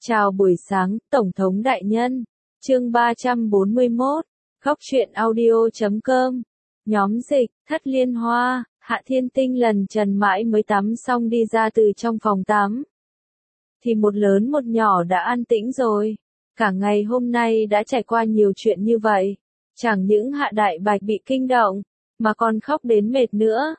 Chào buổi sáng, Tổng thống đại nhân. Chương 341, Góc truyện audio.com. Nhóm dịch, Thất Liên Hoa, Hạ Thiên Tinh lần trần mãi mới tắm xong đi ra từ trong phòng tắm. Thì một lớn một nhỏ đã an tĩnh rồi. Cả ngày hôm nay đã trải qua nhiều chuyện như vậy. Chẳng những Hạ Đại Bạch bị kinh động, mà còn khóc đến mệt nữa.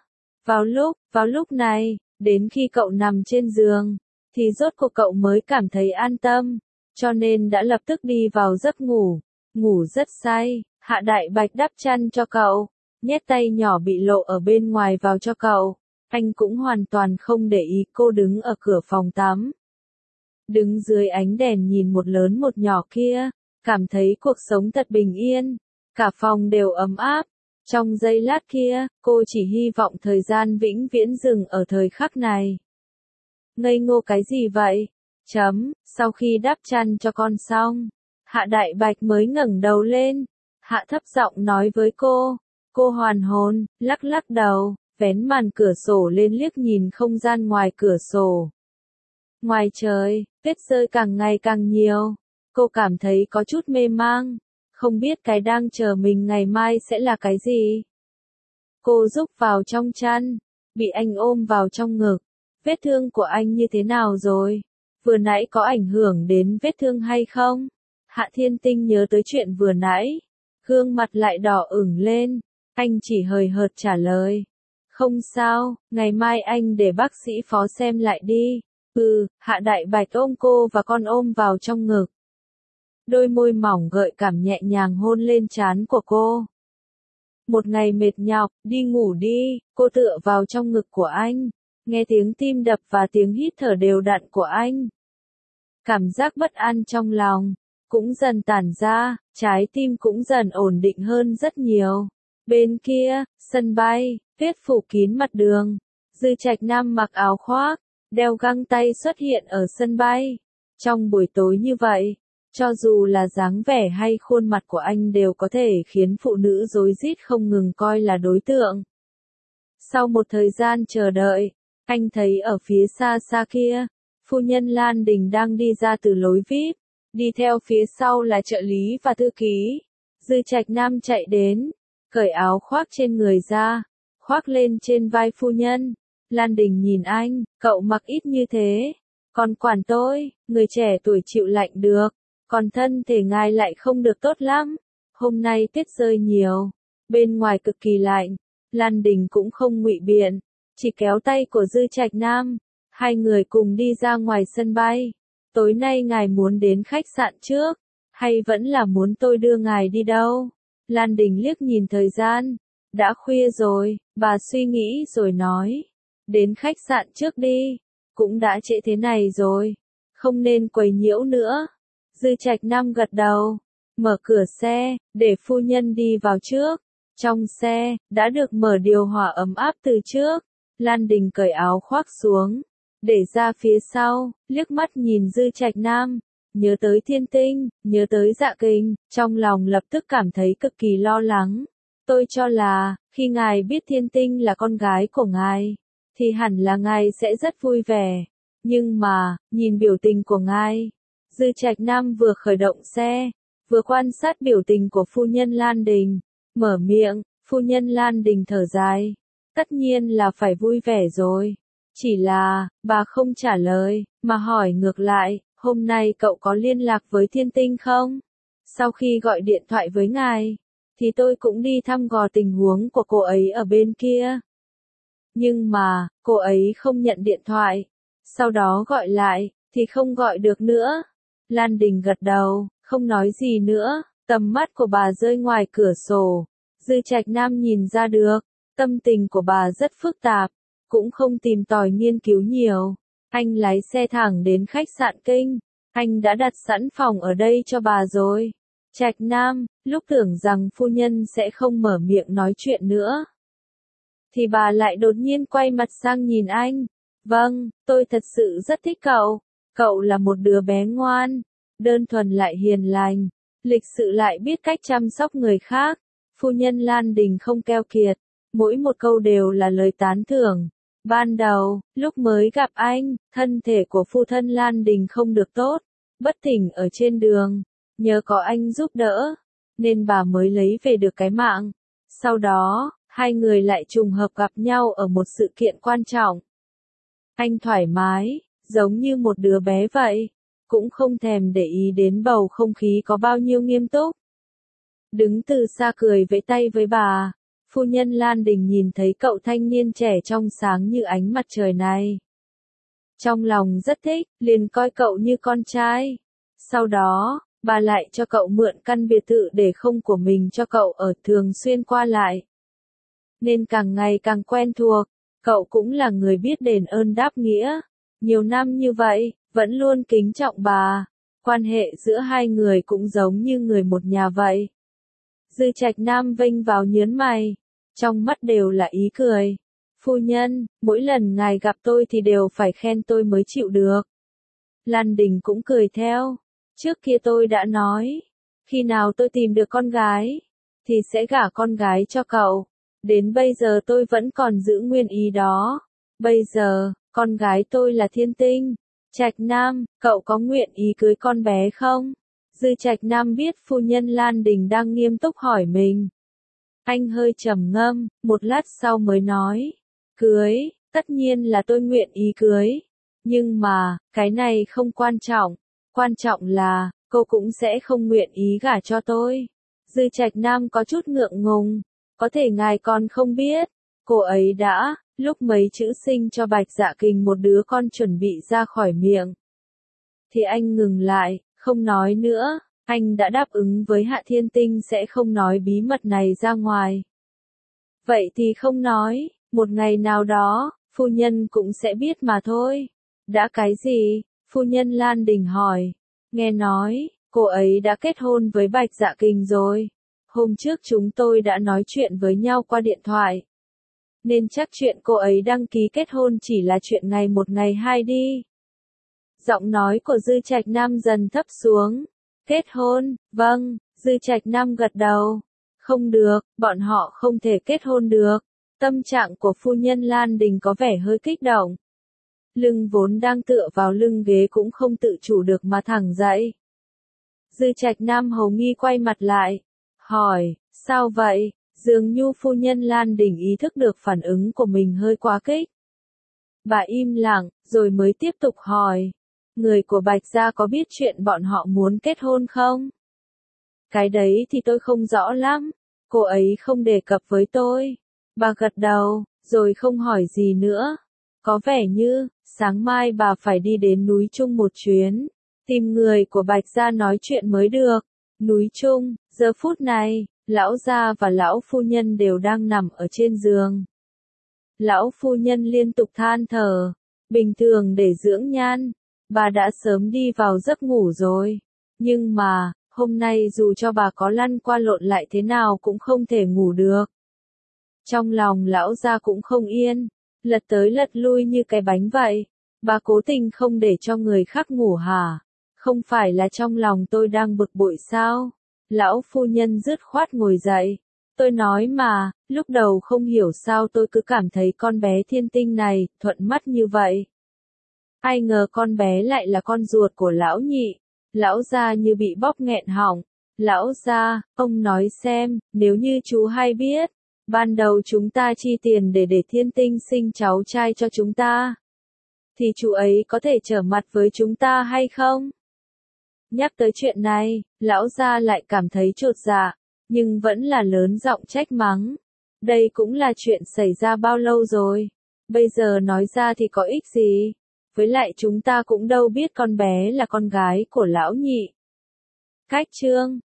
Vào lúc này, đến khi cậu nằm trên giường, thì rốt cuộc cậu mới cảm thấy an tâm, cho nên đã lập tức đi vào giấc ngủ, ngủ rất say. Hạ Đại Bạch đắp chăn cho cậu, nhét tay nhỏ bị lộ ở bên ngoài vào cho cậu, anh cũng hoàn toàn không để ý cô đứng ở cửa phòng tắm. Đứng dưới ánh đèn nhìn một lớn một nhỏ kia, cảm thấy cuộc sống thật bình yên, cả phòng đều ấm áp. Trong giây lát kia, cô chỉ hy vọng thời gian vĩnh viễn dừng ở thời khắc này. Ngây ngô cái gì vậy? Sau khi đắp chăn cho con xong, Hạ Đại Bạch mới ngẩng đầu lên. Hạ thấp giọng nói với cô hoàn hồn, lắc lắc đầu, vén màn cửa sổ lên liếc nhìn không gian ngoài cửa sổ. Ngoài trời, tuyết rơi càng ngày càng nhiều, cô cảm thấy có chút mê mang, không biết cái đang chờ mình ngày mai sẽ là cái gì. Cô rúc vào trong chăn, bị anh ôm vào trong ngực. Vết thương của anh như thế nào rồi? Vừa nãy có ảnh hưởng đến vết thương hay không? Hạ Thiên Tinh nhớ tới chuyện vừa nãy, gương mặt lại đỏ ửng lên, anh chỉ hời hợt trả lời. Không sao, ngày mai anh để bác sĩ phó xem lại đi. Hạ Đại Bạch ôm cô và con ôm vào trong ngực. Đôi môi mỏng gợi cảm nhẹ nhàng hôn lên trán của cô. Một ngày mệt nhọc, đi ngủ đi, cô tựa vào trong ngực của anh. Nghe tiếng tim đập và tiếng hít thở đều đặn của anh. Cảm giác bất an trong lòng cũng dần tản ra, trái tim cũng dần ổn định hơn rất nhiều. Bên kia, sân bay, tuyết phủ kín mặt đường. Dư Trạch Nam mặc áo khoác, đeo găng tay xuất hiện ở sân bay. Trong buổi tối như vậy, cho dù là dáng vẻ hay khuôn mặt của anh đều có thể khiến phụ nữ rối rít không ngừng coi là đối tượng. Sau một thời gian chờ đợi, anh thấy ở phía xa xa kia, phu nhân Lan Đình đang đi ra từ lối VIP, đi theo phía sau là trợ lý và thư ký. Dư Trạch Nam chạy đến, cởi áo khoác trên người ra, khoác lên trên vai phu nhân. Lan Đình nhìn anh, cậu mặc ít như thế, còn quản tôi, người trẻ tuổi chịu lạnh được, còn thân thể ngài lại không được tốt lắm. Hôm nay tuyết rơi nhiều, bên ngoài cực kỳ lạnh. Lan Đình cũng không ngụy biện, chỉ kéo tay của Dư Trạch Nam, hai người cùng đi ra ngoài sân bay. Tối nay ngài muốn đến khách sạn trước, hay vẫn là muốn tôi đưa ngài đi đâu? Lan Đình liếc nhìn thời gian, đã khuya rồi, bà suy nghĩ rồi nói, đến khách sạn trước đi, cũng đã trễ thế này rồi, không nên quấy nhiễu nữa. Dư Trạch Nam gật đầu, mở cửa xe, để phu nhân đi vào trước. Trong xe, đã được mở điều hòa ấm áp từ trước. Lan Đình cởi áo khoác xuống, để ra phía sau, liếc mắt nhìn Dư Trạch Nam, nhớ tới Thiên Tinh, nhớ tới Dạ Kình, trong lòng lập tức cảm thấy cực kỳ lo lắng. Tôi cho là, khi ngài biết Thiên Tinh là con gái của ngài, thì hẳn là ngài sẽ rất vui vẻ. Nhưng mà, nhìn biểu tình của ngài, Dư Trạch Nam vừa khởi động xe, vừa quan sát biểu tình của phu nhân Lan Đình, mở miệng. Phu nhân Lan Đình thở dài, tất nhiên là phải vui vẻ rồi. Chỉ là, bà không trả lời, mà hỏi ngược lại, hôm nay cậu có liên lạc với Thiên Tinh không? Sau khi gọi điện thoại với ngài, thì tôi cũng đi thăm dò tình huống của cô ấy ở bên kia. Nhưng mà, cô ấy không nhận điện thoại. Sau đó gọi lại, thì không gọi được nữa. Lan Đình gật đầu, không nói gì nữa. Tầm mắt của bà rơi ngoài cửa sổ. Dư Trạch Nam nhìn ra được, tâm tình của bà rất phức tạp, cũng không tìm tòi nghiên cứu nhiều. Anh lái xe thẳng đến khách sạn Kinh, anh đã đặt sẵn phòng ở đây cho bà rồi. Trạch Nam, lúc tưởng rằng phu nhân sẽ không mở miệng nói chuyện nữa, thì bà lại đột nhiên quay mặt sang nhìn anh. Vâng, tôi thật sự rất thích cậu. Cậu là một đứa bé ngoan, đơn thuần lại hiền lành, lịch sự lại biết cách chăm sóc người khác. Phu nhân Lan Đình không keo kiệt, mỗi một câu đều là lời tán thưởng. Ban đầu, lúc mới gặp anh, thân thể của phu thân Lan Đình không được tốt, bất tỉnh ở trên đường, nhờ có anh giúp đỡ, nên bà mới lấy về được cái mạng. Sau đó, hai người lại trùng hợp gặp nhau ở một sự kiện quan trọng. Anh thoải mái, giống như một đứa bé vậy, cũng không thèm để ý đến bầu không khí có bao nhiêu nghiêm túc. Đứng từ xa cười vẫy tay với bà, phu nhân Lan Đình nhìn thấy cậu thanh niên trẻ trong sáng như ánh mặt trời này. Trong lòng rất thích, liền coi cậu như con trai. Sau đó, bà lại cho cậu mượn căn biệt thự để không của mình cho cậu ở, thường xuyên qua lại. Nên càng ngày càng quen thuộc, cậu cũng là người biết đền ơn đáp nghĩa. Nhiều năm như vậy, vẫn luôn kính trọng bà. Quan hệ giữa hai người cũng giống như người một nhà vậy. Dư Trạch Nam vênh vào nhớn mày, trong mắt đều là ý cười. Phu nhân, mỗi lần ngài gặp tôi thì đều phải khen tôi mới chịu được. Lan Đình cũng cười theo. Trước kia tôi đã nói, khi nào tôi tìm được con gái, thì sẽ gả con gái cho cậu. Đến bây giờ tôi vẫn còn giữ nguyên ý đó. Bây giờ, con gái tôi là Thiên Tinh. Trạch Nam, cậu có nguyện ý cưới con bé không? Dư Trạch Nam biết phu nhân Lan Đình đang nghiêm túc hỏi mình. Anh hơi trầm ngâm, một lát sau mới nói. Cưới, tất nhiên là tôi nguyện ý cưới. Nhưng mà, cái này không quan trọng. Quan trọng là, cô cũng sẽ không nguyện ý gả cho tôi. Dư Trạch Nam có chút ngượng ngùng. Có thể ngài còn không biết. Cô ấy đã, lúc mấy chữ sinh cho Bạch Dạ Kình một đứa con chuẩn bị ra khỏi miệng. Thì anh ngừng lại, không nói nữa. Anh đã đáp ứng với Hạ Thiên Tinh sẽ không nói bí mật này ra ngoài. Vậy thì không nói, một ngày nào đó, phu nhân cũng sẽ biết mà thôi. Đã cái gì? Phu nhân Lan Đình hỏi. Nghe nói, cô ấy đã kết hôn với Bạch Dạ Kình rồi. Hôm trước chúng tôi đã nói chuyện với nhau qua điện thoại. Nên chắc chuyện cô ấy đăng ký kết hôn chỉ là chuyện ngày một ngày hai đi. Giọng nói của Dư Trạch Nam dần thấp xuống. Kết hôn, vâng, Dư Trạch Nam gật đầu. Không được, bọn họ không thể kết hôn được. Tâm trạng của phu nhân Lan Đình có vẻ hơi kích động. Lưng vốn đang tựa vào lưng ghế cũng không tự chủ được mà thẳng dậy. Dư Trạch Nam hầu nghi quay mặt lại. Hỏi, sao vậy? Dường như phu nhân Lan Đình ý thức được phản ứng của mình hơi quá kích. Bà im lặng, rồi mới tiếp tục hỏi. Người của Bạch Gia có biết chuyện bọn họ muốn kết hôn không? Cái đấy thì tôi không rõ lắm. Cô ấy không đề cập với tôi. Bà gật đầu, rồi không hỏi gì nữa. Có vẻ như, sáng mai bà phải đi đến núi Trung một chuyến. Tìm người của Bạch Gia nói chuyện mới được. Núi Trung, giờ phút này, lão gia và lão phu nhân đều đang nằm ở trên giường. Lão phu nhân liên tục than thở. Bình thường để dưỡng nhan, bà đã sớm đi vào giấc ngủ rồi. Nhưng mà, hôm nay dù cho bà có lăn qua lộn lại thế nào cũng không thể ngủ được. Trong lòng lão gia cũng không yên, lật tới lật lui như cái bánh vậy. Bà cố tình không để cho người khác ngủ hả? Không phải là trong lòng tôi đang bực bội sao? Lão phu nhân dứt khoát ngồi dậy. Tôi nói mà, lúc đầu không hiểu sao tôi cứ cảm thấy con bé Thiên Tinh này, thuận mắt như vậy. Ai ngờ con bé lại là con ruột của lão nhị. Lão gia như bị bóp nghẹn họng. Lão gia, ông nói xem, nếu như chú hay biết, ban đầu chúng ta chi tiền để Thiên Tinh sinh cháu trai cho chúng ta, thì chú ấy có thể trở mặt với chúng ta hay không? Nhắc tới chuyện này, lão gia lại cảm thấy chột dạ, nhưng vẫn là lớn giọng trách mắng. Đây cũng là chuyện xảy ra bao lâu rồi, bây giờ nói ra thì có ích gì? Với lại chúng ta cũng đâu biết con bé là con gái của lão nhị. Cách chương